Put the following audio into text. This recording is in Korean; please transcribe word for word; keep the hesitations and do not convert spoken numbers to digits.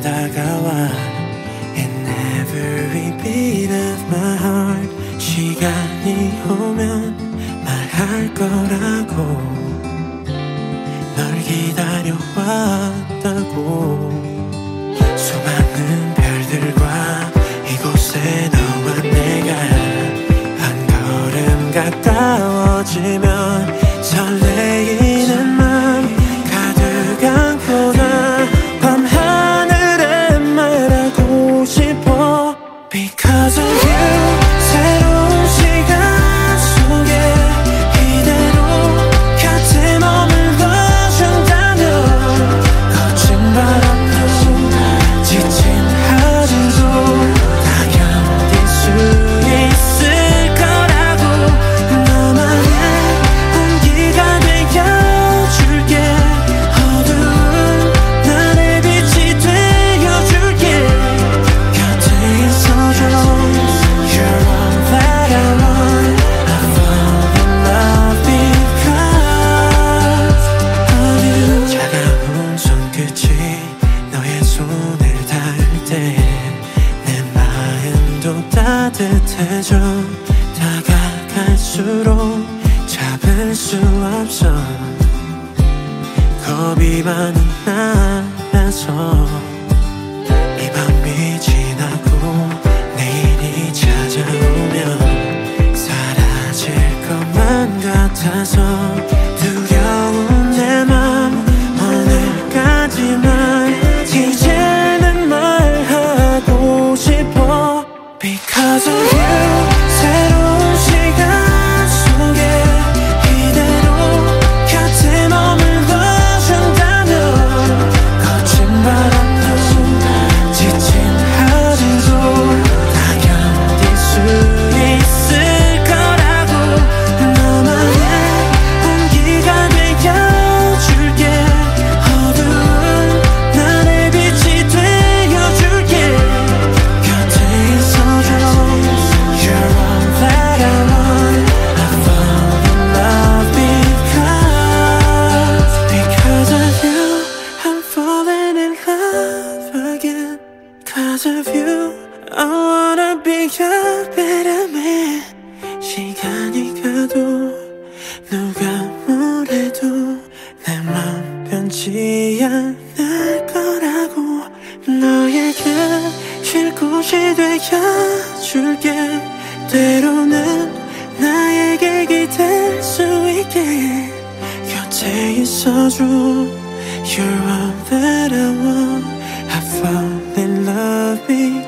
다가와 in every beat of my heart. 시간이 오면 말할 거라고 널 기다려왔다고. 수많은 별들과 이곳에 너와 내가 한 걸음 가까워지면 설레이는 맘 가득 안고나 밤하늘에 말하고 싶어. Because of you 새로운 시간 속에 이대로 곁에 머물러준다면 거친 바람도 지친 하루도 다 견딜 수 있을 거라고. 너만의 온기가 되어줄게. 어두운 날의 빛이 되어줄게. 곁에 있어줘. You're all that I want. I fall in love because of you. 차가운 손끝이 너의 손을 닿을 때 내 마음도 따뜻해져. 다가갈수록 잡을 수 없어. 겁이 많은 나라서. 이 밤이 지나고 내일이 찾아오면 사라질 것만 같아서 두려운 내 맘 오늘까지만 이제는 말하고 싶어. Because of you 새로운 시간 속에 이대로 곁에 머물러준다면 거친 바람도 지친 하루도 다 견딜 수 있을 거라고. 너만의 온기가 되어줄게. 어두운 날의 빛이 되어줄게. 곁에 있어줘. You're all that I want. I fall in love because Because of you I'm falling in love again. Cause of you I wanna be your better man. 시간이 가도 누가 뭐래도 내 맘 변치 않을 거라고. 너에게 쉴 곳이 되어줄게. 때로는 나에게 기댈 수 있게. 곁에 있어줘. You're all that I want. I fall in love with